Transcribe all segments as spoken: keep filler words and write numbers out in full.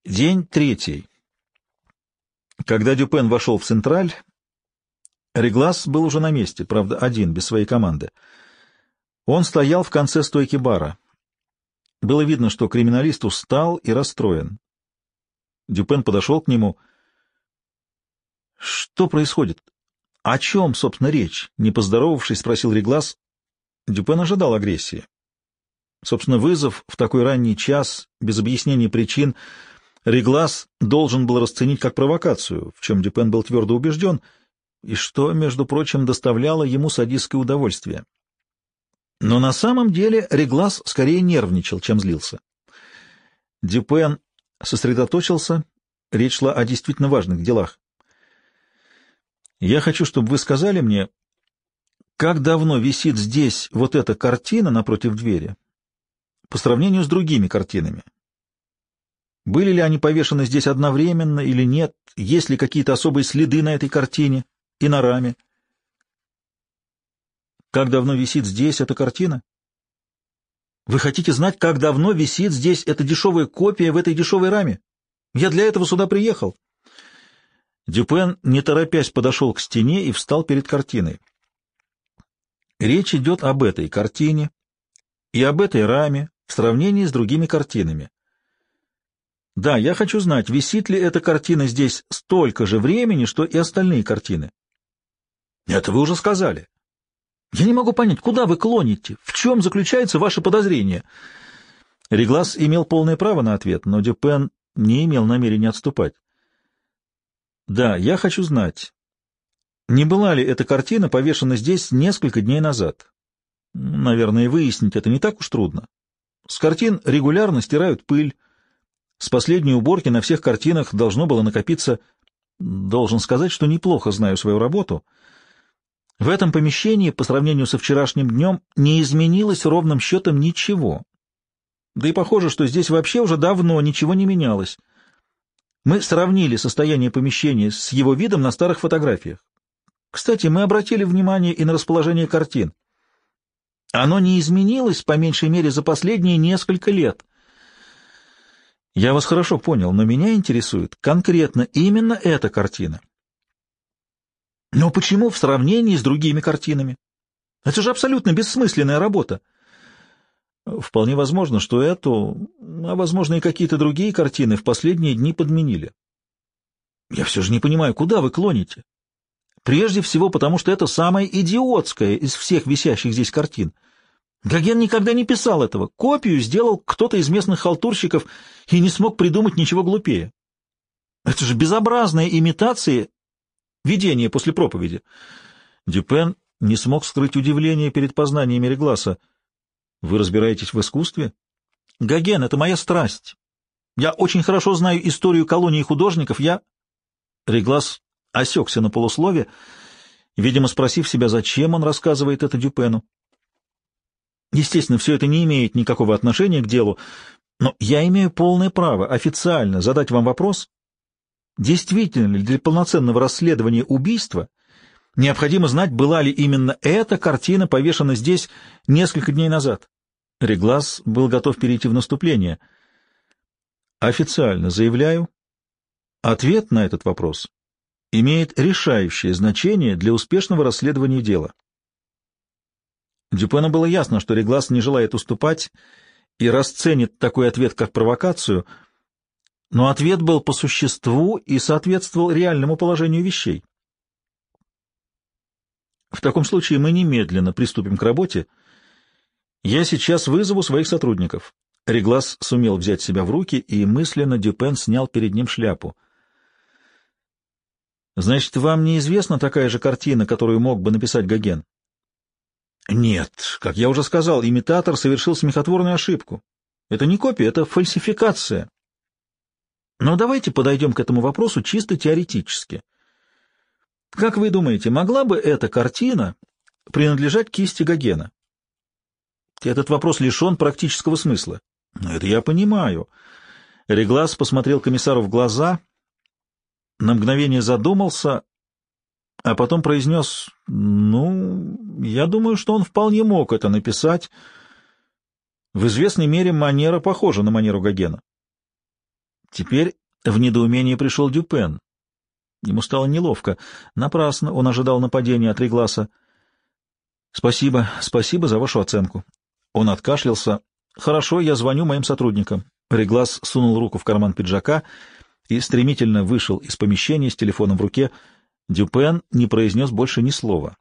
День третий. Когда Дюпен вошел в Централь, Реглас был уже на месте, правда, один, без своей команды. Он стоял в конце стойки бара. Было видно, что криминалист устал и расстроен. Дюпен подошел к нему. «Что происходит? О чем, собственно, речь?» — не поздоровавшись, спросил Реглас. Дюпен ожидал агрессии. Собственно, вызов в такой ранний час, без объяснения причин, Реглас должен был расценить как провокацию, в чем Дюпен был твердо убежден, и что, между прочим, доставляло ему садистское удовольствие. Но на самом деле Реглас скорее нервничал, чем злился. Дюпен сосредоточился, речь шла о действительно важных делах. «Я хочу, чтобы вы сказали мне, как давно висит здесь вот эта картина напротив двери, по сравнению с другими картинами. Были ли они повешены здесь одновременно или нет? Есть ли какие-то особые следы на этой картине и на раме? Как давно висит здесь эта картина? Вы хотите знать, как давно висит здесь эта дешевая копия в этой дешевой раме? Я для этого сюда приехал». Дюпен, не торопясь, подошел к стене и встал перед картиной. Речь идет об этой картине и об этой раме в сравнении с другими картинами. Да, я хочу знать, висит ли эта картина здесь столько же времени, что и остальные картины. Это вы уже сказали. Я не могу понять, куда вы клоните, в чем заключается ваше подозрение. Реглас имел полное право на ответ, но Дюпен не имел намерения отступать. Да, я хочу знать, не была ли эта картина повешена здесь несколько дней назад. Наверное, выяснить это не так уж трудно. С картин регулярно стирают пыль. С последней уборки на всех картинах должно было накопиться... Должен сказать, что неплохо знаю свою работу. В этом помещении, по сравнению со вчерашним днем, не изменилось ровным счетом ничего. Да и похоже, что здесь вообще уже давно ничего не менялось. Мы сравнили состояние помещения с его видом на старых фотографиях. Кстати, мы обратили внимание и на расположение картин. Оно не изменилось, по меньшей мере, за последние несколько лет. Я вас хорошо понял, но меня интересует конкретно именно эта картина. Но почему в сравнении с другими картинами? Это же абсолютно бессмысленная работа. Вполне возможно, что эту, а возможно и какие-то другие картины в последние дни подменили. Я все же не понимаю, куда вы клоните? Прежде всего потому, что это самая идиотская из всех висящих здесь картин. Гоген никогда не писал этого. Копию сделал кто-то из местных халтурщиков и не смог придумать ничего глупее. Это же безобразная имитация видения после проповеди. Дюпен не смог скрыть удивление перед познаниями Регласа. Вы разбираетесь в искусстве? Гоген — это моя страсть. Я очень хорошо знаю историю колонии художников. Я... Реглас осекся на полуслове, видимо, спросив себя, зачем он рассказывает это Дюпену. Естественно, все это не имеет никакого отношения к делу, но я имею полное право официально задать вам вопрос, действительно ли для полноценного расследования убийства необходимо знать, была ли именно эта картина повешена здесь несколько дней назад. Реглас был готов перейти в наступление. Официально заявляю, ответ на этот вопрос имеет решающее значение для успешного расследования дела. Дюпену было ясно, что Реглас не желает уступать и расценит такой ответ как провокацию, но ответ был по существу и соответствовал реальному положению вещей. В таком случае мы немедленно приступим к работе. Я сейчас вызову своих сотрудников. Реглас сумел взять себя в руки, и мысленно Дюпен снял перед ним шляпу. Значит, вам неизвестна такая же картина, которую мог бы написать Гоген? Нет, как я уже сказал, имитатор совершил смехотворную ошибку. Это не копия, это фальсификация. Но давайте подойдем к этому вопросу чисто теоретически. Как вы думаете, могла бы эта картина принадлежать кисти Гогена? Этот вопрос лишен практического смысла. Но это я понимаю. Реглас посмотрел комиссару в глаза, на мгновение задумался, а потом произнес: «Ну, я думаю, что он вполне мог это написать. В известной мере манера похожа на манеру Гогена». Теперь в недоумение пришел Дюпен. Ему стало неловко. Напрасно он ожидал нападения от Регласа. «Спасибо, спасибо за вашу оценку». Он откашлялся. «Хорошо, я звоню моим сотрудникам». Реглас сунул руку в карман пиджака и стремительно вышел из помещения с телефоном в руке. Дюпен не произнес больше ни слова.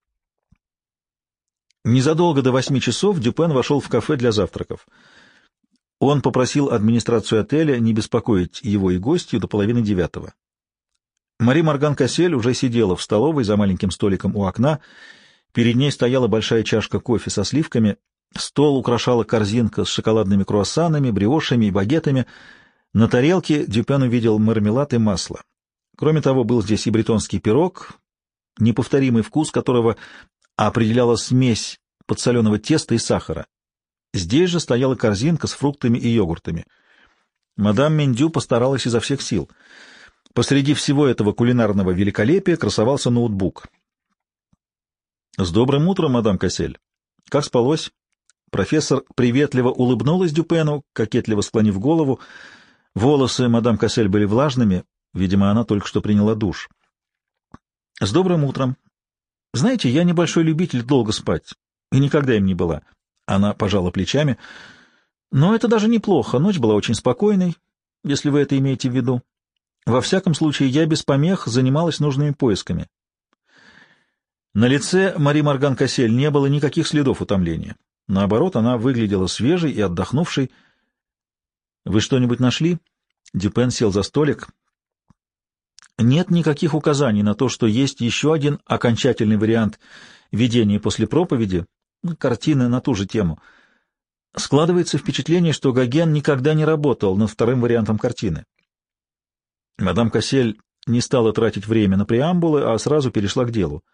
Незадолго до восьми часов Дюпен вошел в кафе для завтраков. Он попросил администрацию отеля не беспокоить его и гостью до половины девятого. Мари Морган Кассель уже сидела в столовой за маленьким столиком у окна. Перед ней стояла большая чашка кофе со сливками. Стол украшала корзинка с шоколадными круассанами, бриошами и багетами. На тарелке Дюпен увидел мармелад и масло. Кроме того, был здесь и бретонский пирог, неповторимый вкус которого определяла смесь подсоленого теста и сахара. Здесь же стояла корзинка с фруктами и йогуртами. Мадам Мендю постаралась изо всех сил. Посреди всего этого кулинарного великолепия красовался ноутбук. — С добрым утром, мадам Кассель. Как спалось? Профессор приветливо улыбнулась Дюпену, кокетливо склонив голову. Волосы мадам Кассель были влажными, видимо, она только что приняла душ. — С добрым утром. Знаете, я небольшой любитель долго спать, и никогда им не была. Она пожала плечами. Но это даже неплохо, ночь была очень спокойной, если вы это имеете в виду. Во всяком случае, я без помех занималась нужными поисками. На лице Мари Морган Кассель не было никаких следов утомления. Наоборот, она выглядела свежей и отдохнувшей. — Вы что-нибудь нашли? Дюпен сел за столик. Нет никаких указаний на то, что есть еще один окончательный вариант видения после проповеди, картины на ту же тему. Складывается впечатление, что Гоген никогда не работал над вторым вариантом картины. Мадам Кассель не стала тратить время на преамбулы, а сразу перешла к делу.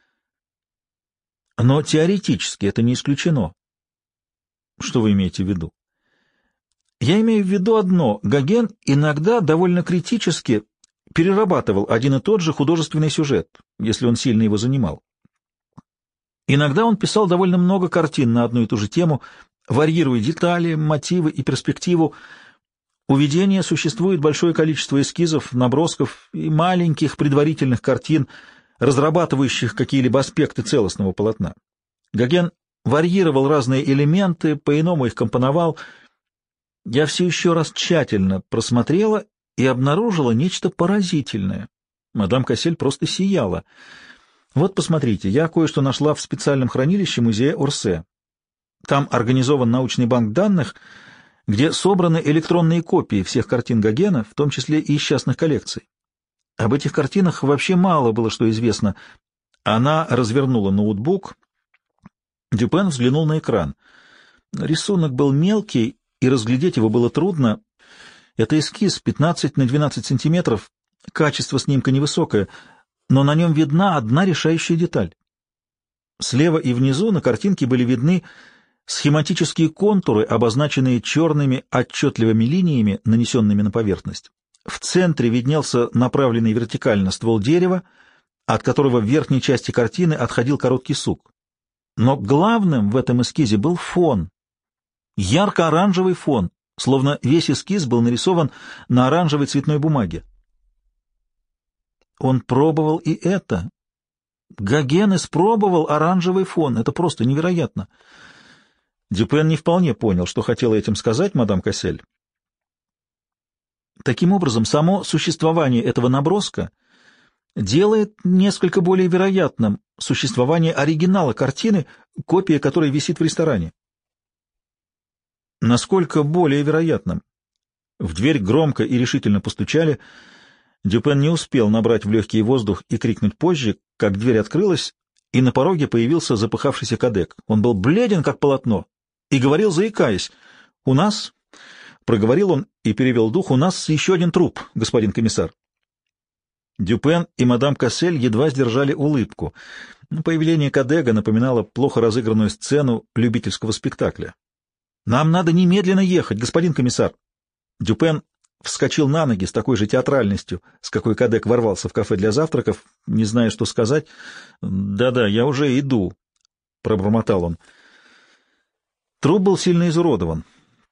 Но теоретически это не исключено. Что вы имеете в виду? Я имею в виду одно. Гоген иногда довольно критически перерабатывал один и тот же художественный сюжет, если он сильно его занимал. Иногда он писал довольно много картин на одну и ту же тему, варьируя детали, мотивы и перспективу. У видения существует большое количество эскизов, набросков и маленьких предварительных картин, разрабатывающих какие-либо аспекты целостного полотна. Гоген варьировал разные элементы, по-иному их компоновал. Я все еще раз тщательно просмотрела и обнаружила нечто поразительное. Мадам Кассель просто сияла. Вот, посмотрите, я кое-что нашла в специальном хранилище музея Орсе. Там организован научный банк данных, где собраны электронные копии всех картин Гогена, в том числе и из частных коллекций. Об этих картинах вообще мало было что известно. Она развернула ноутбук. Дюпен взглянул на экран. Рисунок был мелкий, и разглядеть его было трудно. Это эскиз пятнадцать на двенадцать сантиметров, качество снимка невысокое, но на нем видна одна решающая деталь. Слева и внизу на картинке были видны схематические контуры, обозначенные черными отчетливыми линиями, нанесенными на поверхность. В центре виднелся направленный вертикально ствол дерева, от которого в верхней части картины отходил короткий сук. Но главным в этом эскизе был фон. Ярко-оранжевый фон, словно весь эскиз был нарисован на оранжевой цветной бумаге. Он пробовал и это. Гоген испробовал оранжевый фон. Это просто невероятно. Дюпен не вполне понял, что хотела этим сказать мадам Кассель. Таким образом, само существование этого наброска делает несколько более вероятным существование оригинала картины, копия которой висит в ресторане. Насколько более вероятным? В дверь громко и решительно постучали. Дюпен не успел набрать в легкий воздух и крикнуть позже, как дверь открылась, и на пороге появился запыхавшийся кадек. Он был бледен, как полотно, и говорил, заикаясь. «У нас...» — проговорил он и перевел дух. «У нас еще один труп, господин комиссар». Дюпен и мадам Кассель едва сдержали улыбку. Появление Кадега напоминало плохо разыгранную сцену любительского спектакля. «Нам надо немедленно ехать, господин комиссар». Дюпен вскочил на ноги с такой же театральностью, с какой Кадек ворвался в кафе для завтраков, не зная, что сказать. «Да-да, я уже иду», — пробормотал он. Труп был сильно изуродован.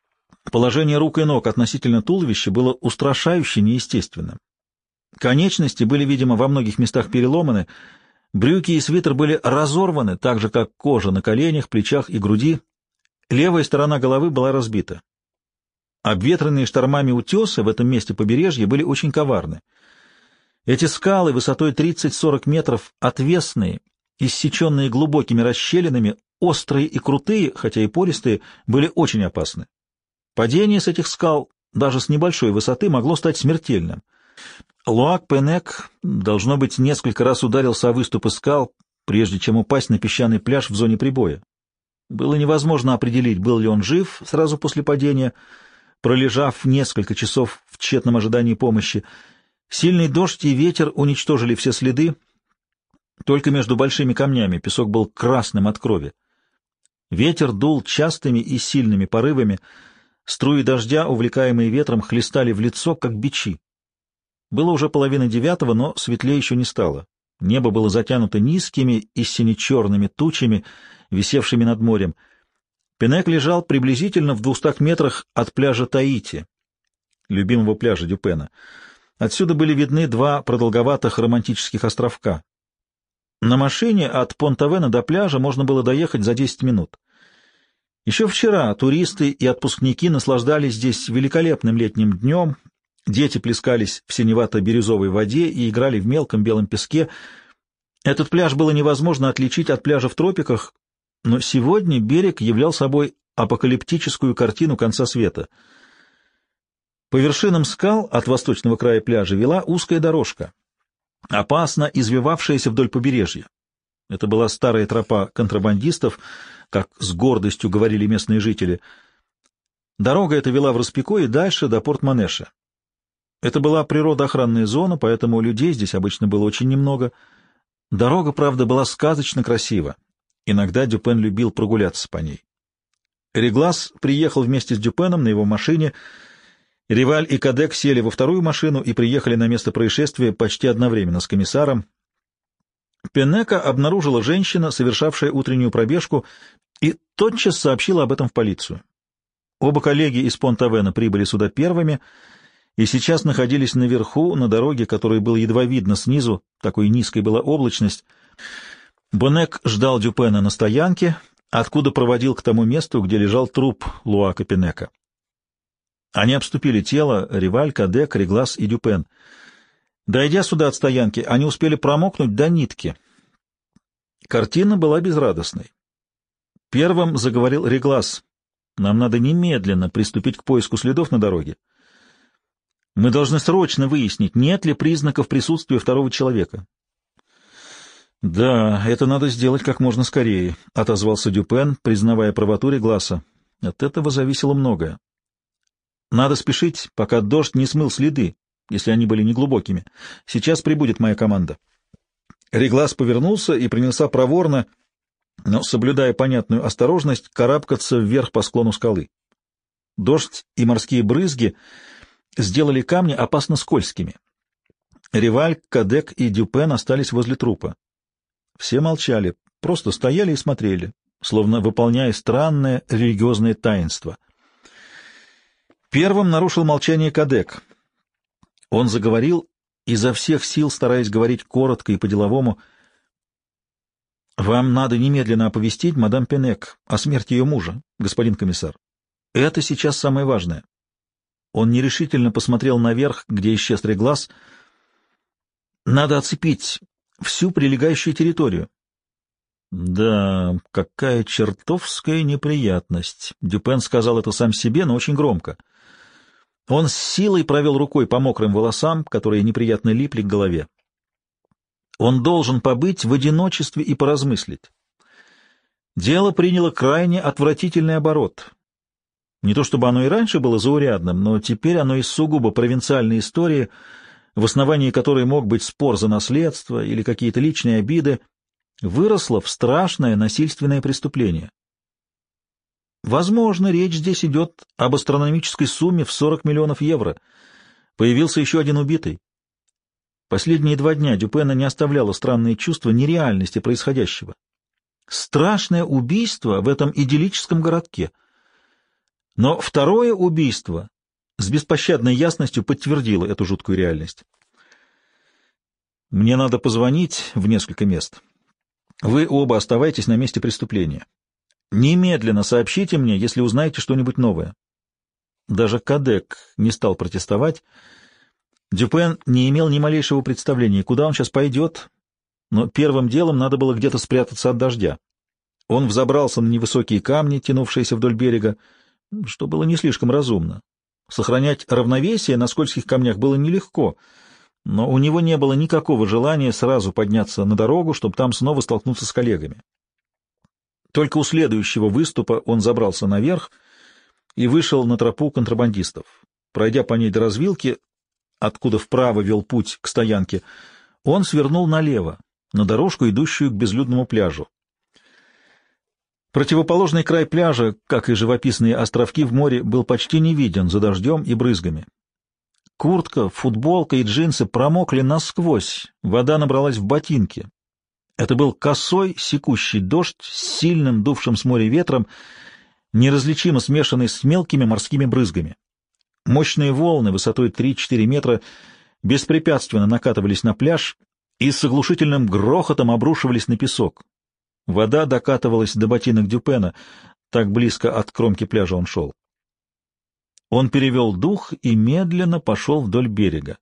Положение рук и ног относительно туловища было устрашающе неестественным. Конечности были, видимо, во многих местах переломаны, брюки и свитер были разорваны, так же, как кожа на коленях, плечах и груди. Левая сторона головы была разбита. Обветренные штормами утесы в этом месте побережья были очень коварны. Эти скалы высотой тридцать-сорок метров, отвесные, иссеченные глубокими расщелинами, острые и крутые, хотя и пористые, были очень опасны. Падение с этих скал, даже с небольшой высоты, могло стать смертельным. Луак Пенек, должно быть, несколько раз ударился о выступы скал, прежде чем упасть на песчаный пляж в зоне прибоя. Было невозможно определить, был ли он жив сразу после падения, пролежав несколько часов в тщетном ожидании помощи. Сильный дождь и ветер уничтожили все следы. Только между большими камнями песок был красным от крови. Ветер дул частыми и сильными порывами. Струи дождя, увлекаемые ветром, хлестали в лицо, как бичи. Было уже половина девятого, но светлее еще не стало. Небо было затянуто низкими и сине-черными тучами, висевшими над морем. Пенек лежал приблизительно в двухстах метрах от пляжа Таити, любимого пляжа Дюпена. Отсюда были видны два продолговатых романтических островка. На машине от Понт-Авена до пляжа можно было доехать за десять минут. Еще вчера туристы и отпускники наслаждались здесь великолепным летним днем, дети плескались в синевато-бирюзовой воде и играли в мелком белом песке. Этот пляж было невозможно отличить от пляжа в тропиках, но сегодня берег являл собой апокалиптическую картину конца света. По вершинам скал от восточного края пляжа вела узкая дорожка, опасно извивавшаяся вдоль побережья. Это была старая тропа контрабандистов, как с гордостью говорили местные жители. Дорога эта вела в Роспико и дальше до Порт-Манеша. Это была природоохранная зона, поэтому людей здесь обычно было очень немного. Дорога, правда, была сказочно красива. Иногда Дюпен любил прогуляться по ней. Реглас приехал вместе с Дюпеном на его машине. Риваль и Кадек сели во вторую машину и приехали на место происшествия почти одновременно с комиссаром. Пенека обнаружила женщина, совершавшая утреннюю пробежку, и тотчас сообщила об этом в полицию. Оба коллеги из Понт-Авена прибыли сюда первыми и сейчас находились наверху, на дороге, которую было едва видно снизу, такой низкой была облачность. Бонек ждал Дюпена на стоянке, откуда проводил к тому месту, где лежал труп Луака Пенека. Они обступили тело, Риваль, Кадек, Реглас и Дюпен. Дойдя сюда от стоянки, они успели промокнуть до нитки. Картина была безрадостной. Первым заговорил Реглас. «Нам надо немедленно приступить к поиску следов на дороге. Мы должны срочно выяснить, нет ли признаков присутствия второго человека». «Да, это надо сделать как можно скорее», — отозвался Дюпен, признавая правоту Регласа. От этого зависело многое. «Надо спешить, пока дождь не смыл следы, если они были неглубокими. Сейчас прибудет моя команда». Реглас повернулся и принялся проворно, но, соблюдая понятную осторожность, карабкаться вверх по склону скалы. Дождь и морские брызги сделали камни опасно скользкими. Риваль, Кадек и Дюпен остались возле трупа. Все молчали, просто стояли и смотрели, словно выполняя странное религиозное таинство. Первым нарушил молчание Кадек. Он заговорил, изо всех сил стараясь говорить коротко и по-деловому. «Вам надо немедленно оповестить мадам Пенек о смерти ее мужа, господин комиссар. Это сейчас самое важное». Он нерешительно посмотрел наверх, где исчез Реглас. «Надо оцепить всю прилегающую территорию». «Да, какая чертовская неприятность!» Дюпен сказал это сам себе, но очень громко. Он с силой провел рукой по мокрым волосам, которые неприятно липли к голове. Он должен побыть в одиночестве и поразмыслить. Дело приняло крайне отвратительный оборот. Не то чтобы оно и раньше было заурядным, но теперь оно из сугубо провинциальной истории, в основании которой мог быть спор за наследство или какие-то личные обиды, выросло в страшное насильственное преступление. Возможно, речь здесь идет об астрономической сумме в сорок миллионов евро. Появился еще один убитый. Последние два дня Дюпена не оставляло странное чувство нереальности происходящего. Страшное убийство в этом идиллическом городке. Но второе убийство с беспощадной ясностью подтвердило эту жуткую реальность. Мне надо позвонить в несколько мест. Вы оба оставайтесь на месте преступления. Немедленно сообщите мне, если узнаете что-нибудь новое. Даже Кадек не стал протестовать. Дюпен не имел ни малейшего представления, куда он сейчас пойдет, но первым делом надо было где-то спрятаться от дождя. Он взобрался на невысокие камни, тянувшиеся вдоль берега, что было не слишком разумно. Сохранять равновесие на скользких камнях было нелегко, но у него не было никакого желания сразу подняться на дорогу, чтобы там снова столкнуться с коллегами. Только у следующего выступа он забрался наверх и вышел на тропу контрабандистов. Пройдя по ней до развилки, откуда вправо вел путь к стоянке, он свернул налево, на дорожку, идущую к безлюдному пляжу. Противоположный край пляжа, как и живописные островки в море, был почти не виден за дождем и брызгами. Куртка, футболка и джинсы промокли насквозь, вода набралась в ботинки. Это был косой, секущий дождь с сильным, дувшим с моря ветром, неразличимо смешанный с мелкими морскими брызгами. Мощные волны высотой три-четыре метра беспрепятственно накатывались на пляж и с оглушительным грохотом обрушивались на песок. Вода докатывалась до ботинок Дюпена, так близко от кромки пляжа он шел. Он перевел дух и медленно пошел вдоль берега.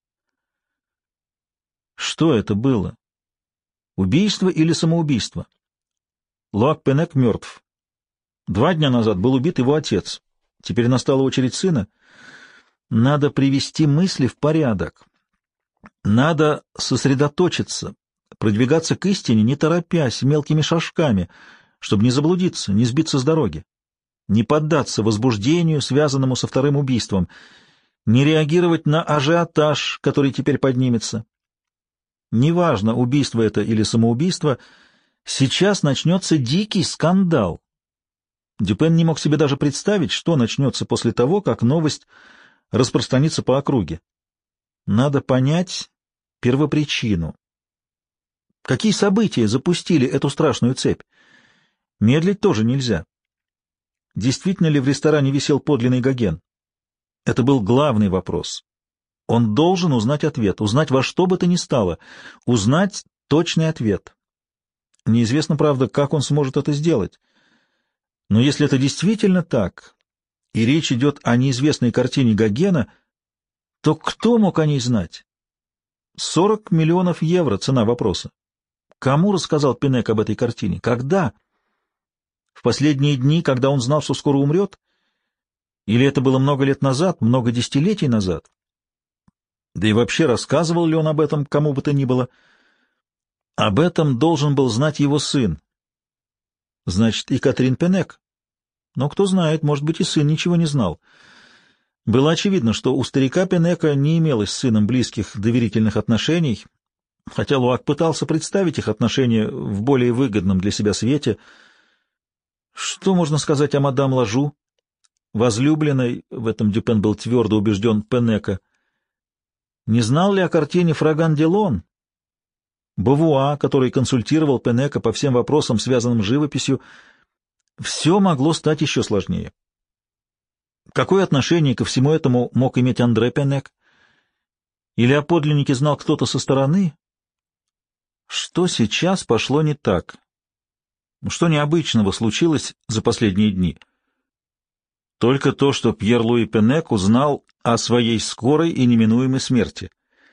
Что это было? Убийство или самоубийство? Луак Пенек мертв. Два дня назад был убит его отец. Теперь настала очередь сына. Надо привести мысли в порядок. Надо сосредоточиться, продвигаться к истине, не торопясь, мелкими шажками, чтобы не заблудиться, не сбиться с дороги, не поддаться возбуждению, связанному со вторым убийством, не реагировать на ажиотаж, который теперь поднимется. Неважно, убийство это или самоубийство, сейчас начнется дикий скандал. Дюпен не мог себе даже представить, что начнется после того, как новость распространится по округе. Надо понять первопричину. Какие события запустили эту страшную цепь? Медлить тоже нельзя. Действительно ли в ресторане висел подлинный Гоген? Это был главный вопрос. Он должен узнать ответ, узнать во что бы то ни стало, узнать точный ответ. Неизвестно, правда, как он сможет это сделать. Но если это действительно так, и речь идет о неизвестной картине Гогена, то кто мог о ней знать? Сорок миллионов евро — цена вопроса. Кому рассказал Пенек об этой картине? Когда? В последние дни, когда он знал, что скоро умрет? Или это было много лет назад, много десятилетий назад? Да и вообще, рассказывал ли он об этом кому бы то ни было? Об этом должен был знать его сын. Значит, и Катрин Пенек. Но кто знает, может быть, и сын ничего не знал. Было очевидно, что у старика Пенека не имелось с сыном близких доверительных отношений, хотя Луак пытался представить их отношения в более выгодном для себя свете. Что можно сказать о мадам Лажу, возлюбленной, в этом Дюпен был твердо убежден, Пенека? Не знал ли о картине Фраган Делон? Бавуа, который консультировал Пенека по всем вопросам, связанным с живописью, все могло стать еще сложнее. Какое отношение ко всему этому мог иметь Андре Пенек? Или о подлиннике знал кто-то со стороны? Что сейчас пошло не так? Что необычного случилось за последние дни? Только то, что Пьер-Луи Пенек узнал о своей скорой и неминуемой смерти.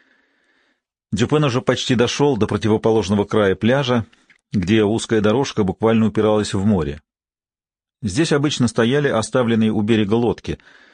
Дюпен уже почти дошел до противоположного края пляжа, где узкая дорожка буквально упиралась в море. Здесь обычно стояли оставленные у берега лодки.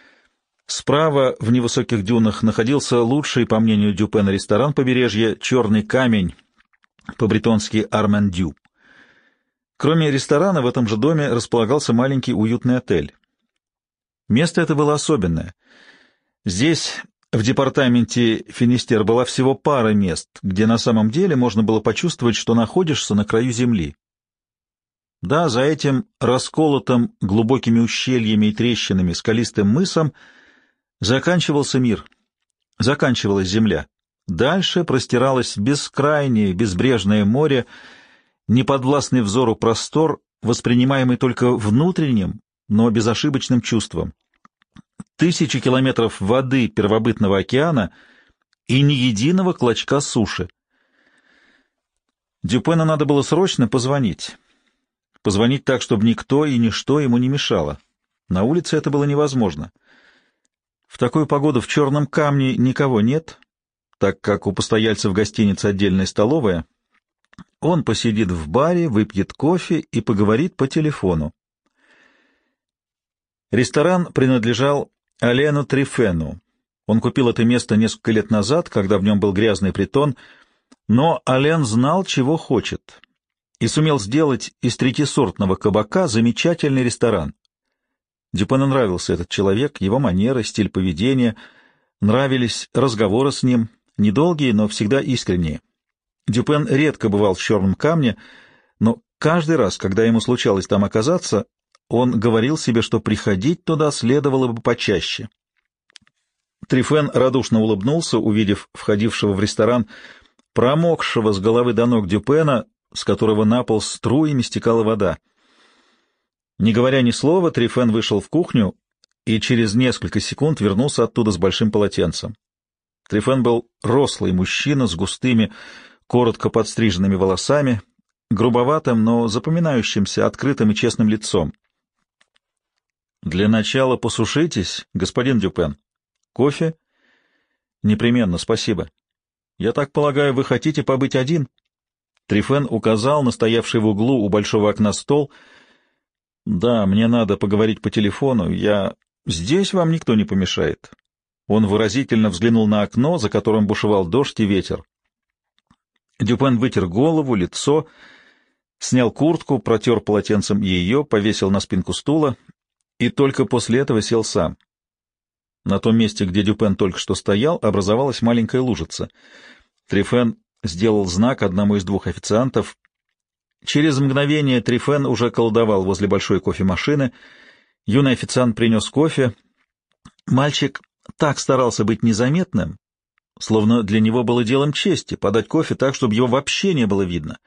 Справа в невысоких дюнах находился лучший, по мнению Дюпена, ресторан побережья «Черный камень», по-бретонски «Армандю». Кроме ресторана, в этом же доме располагался маленький уютный отель. Место это было особенное. Здесь, в департаменте Финистер, была всего пара мест, где на самом деле можно было почувствовать, что находишься на краю земли. Да, за этим расколотым глубокими ущельями и трещинами скалистым мысом заканчивался мир, заканчивалась земля. Дальше простиралось бескрайнее, безбрежное море, неподвластный взору простор, воспринимаемый только внутренним, но безошибочным чувством. тысячи километров воды первобытного океана и ни единого клочка суши. Дюпену надо было срочно позвонить. Позвонить так, чтобы никто и ничто ему не мешало. На улице это было невозможно. В такую погоду в Черном Камне никого нет, так как у постояльцев гостиницы отдельная столовая. Он посидит в баре, выпьет кофе и поговорит по телефону. Ресторан принадлежал Алену Трифену. Он купил это место несколько лет назад, когда в нем был грязный притон, но Ален знал, чего хочет, и сумел сделать из третьесортного кабака замечательный ресторан. Дюпену нравился этот человек, его манеры, стиль поведения, нравились разговоры с ним, недолгие, но всегда искренние. Дюпен редко бывал в Черном Камне, но каждый раз, когда ему случалось там оказаться, он говорил себе, что приходить туда следовало бы почаще. Трифен радушно улыбнулся, увидев входившего в ресторан промокшего с головы до ног Дюпена, с которого на пол струями стекала вода. Не говоря ни слова, Трифен вышел в кухню и через несколько секунд вернулся оттуда с большим полотенцем. Трифен был рослый мужчина с густыми, коротко подстриженными волосами, грубоватым, но запоминающимся, открытым и честным лицом. «Для начала посушитесь, господин Дюпен. Кофе?» «Непременно, спасибо. Я так полагаю, вы хотите побыть один?» Трифен указал на стоявший в углу у большого окна стол. «Да, мне надо поговорить по телефону. Я... Здесь вам никто не помешает». Он выразительно взглянул на окно, за которым бушевал дождь и ветер. Дюпен вытер голову, лицо, снял куртку, протер полотенцем ее, повесил на спинку стула и только после этого сел сам. На том месте, где Дюпен только что стоял, образовалась маленькая лужица. Трифен сделал знак одному из двух официантов. Через мгновение Трифен уже колдовал возле большой кофемашины. Юный официант принес кофе. Мальчик так старался быть незаметным, словно для него было делом чести подать кофе так, чтобы его вообще не было видно.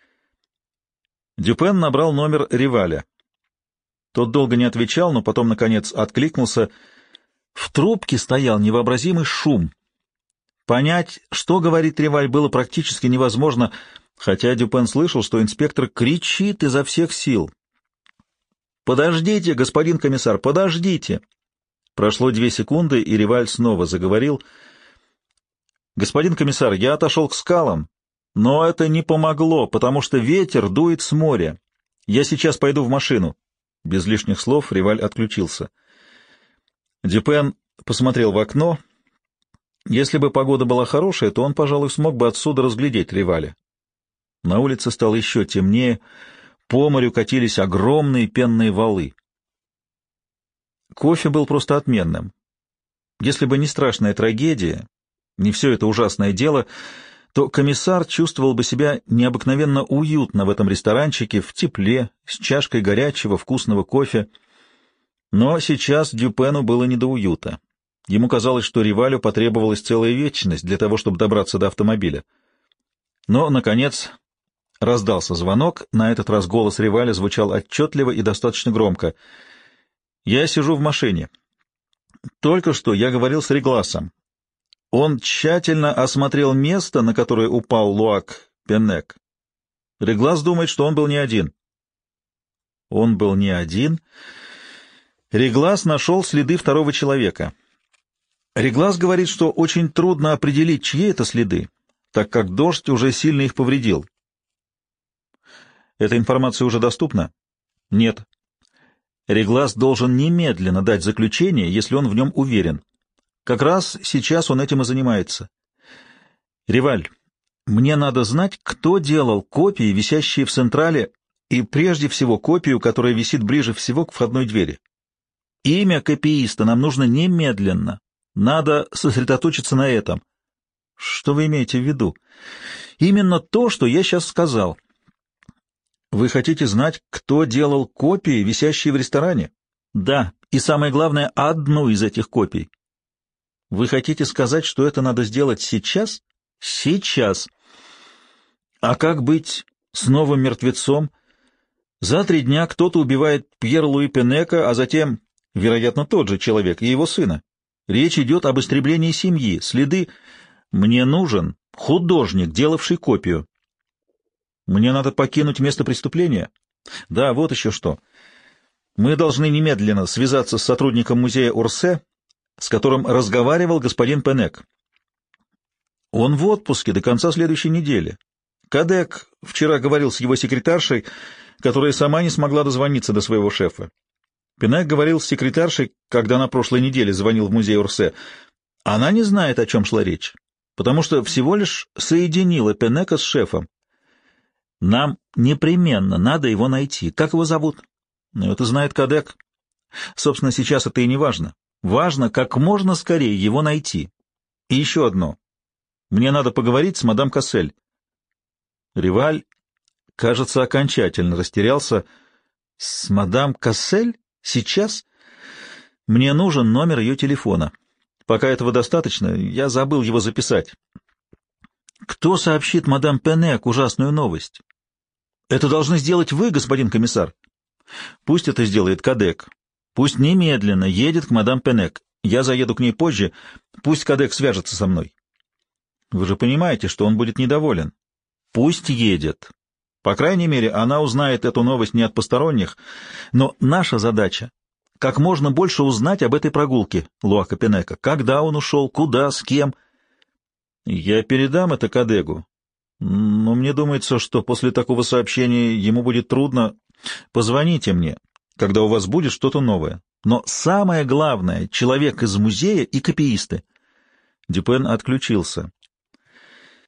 Дюпен набрал номер Риваля. Тот долго не отвечал, но потом, наконец, откликнулся. В трубке стоял невообразимый шум. Понять, что говорит Риваль, было практически невозможно, хотя Дюпен слышал, что инспектор кричит изо всех сил. «Подождите, господин комиссар, подождите!» Прошло две секунды, и Риваль снова заговорил. «Господин комиссар, я отошел к скалам, но это не помогло, потому что ветер дует с моря. Я сейчас пойду в машину». Без лишних слов Риваль отключился. Дюпен посмотрел в окно. Если бы погода была хорошая, то он, пожалуй, смог бы отсюда разглядеть Риваля. На улице стало еще темнее, по морю катились огромные пенные валы. Кофе был просто отменным. Если бы не страшная трагедия, не все это ужасное дело, то комиссар чувствовал бы себя необыкновенно уютно в этом ресторанчике, в тепле, с чашкой горячего, вкусного кофе. Но сейчас Дюпену было не до уюта. Ему казалось, что Ривалю потребовалась целая вечность для того, чтобы добраться до автомобиля. Но, наконец, раздался звонок. На этот раз голос Риваля звучал отчетливо и достаточно громко. «Я сижу в машине. Только что я говорил с Регласом. Он тщательно осмотрел место, на которое упал Луак Пеннек. Реглас думает, что он был не один». Он был не один. Реглас нашел следы второго человека. Реглас говорит, что очень трудно определить, чьи это следы, так как дождь уже сильно их повредил. Эта информация уже доступна? Нет. Реглас должен немедленно дать заключение, если он в нем уверен. Как раз сейчас он этим и занимается. Риваль, мне надо знать, кто делал копии, висящие в Централе, и прежде всего копию, которая висит ближе всего к входной двери. Имя копииста нам нужно немедленно. Надо сосредоточиться на этом. Что вы имеете в виду? Именно то, что я сейчас сказал. Вы хотите знать, кто делал копии, висящие в ресторане? Да, и самое главное, одну из этих копий. Вы хотите сказать, что это надо сделать сейчас? Сейчас. А как быть с новым мертвецом? За три дня кто-то убивает Пьер-Луи Пенека, а затем Вероятно, тот же человек и его сына. Речь идет об истреблении семьи. Следы... Мне нужен художник, делавший копию. Мне надо покинуть место преступления? Да, вот еще что. Мы должны немедленно связаться с сотрудником музея Орсе, с которым разговаривал господин Пенек. Он в отпуске до конца следующей недели. Кадек вчера говорил с его секретаршей, которая сама не смогла дозвониться до своего шефа. Пенек говорил с секретаршей, когда на прошлой неделе звонил в музей Орсе. Она не знает, о чем шла речь, потому что всего лишь соединила Пенека с шефом. Нам непременно надо его найти. Как его зовут? Ну, это знает Кадек. Собственно, сейчас это и не важно. Важно, как можно скорее его найти. И еще одно. Мне надо поговорить с мадам Кассель. Риваль, кажется, окончательно растерялся. С мадам Кассель? Сейчас? Мне нужен номер ее телефона. Пока этого достаточно, я забыл его записать. Кто сообщит мадам Пенек ужасную новость? Это должны сделать вы, господин комиссар. Пусть это сделает Кадек. Пусть немедленно едет к мадам Пенек. Я заеду к ней позже. Пусть Кадек свяжется со мной. Вы же понимаете, что он будет недоволен. Пусть едет. По крайней мере, она узнает эту новость не от посторонних. Но наша задача — как можно больше узнать об этой прогулке Луака Пенека. Когда он ушел, куда, с кем. Я передам это Кадегу. Но мне думается, что после такого сообщения ему будет трудно. Позвоните мне, когда у вас будет что-то новое. Но самое главное — человек из музея и копиисты. Дюпен отключился.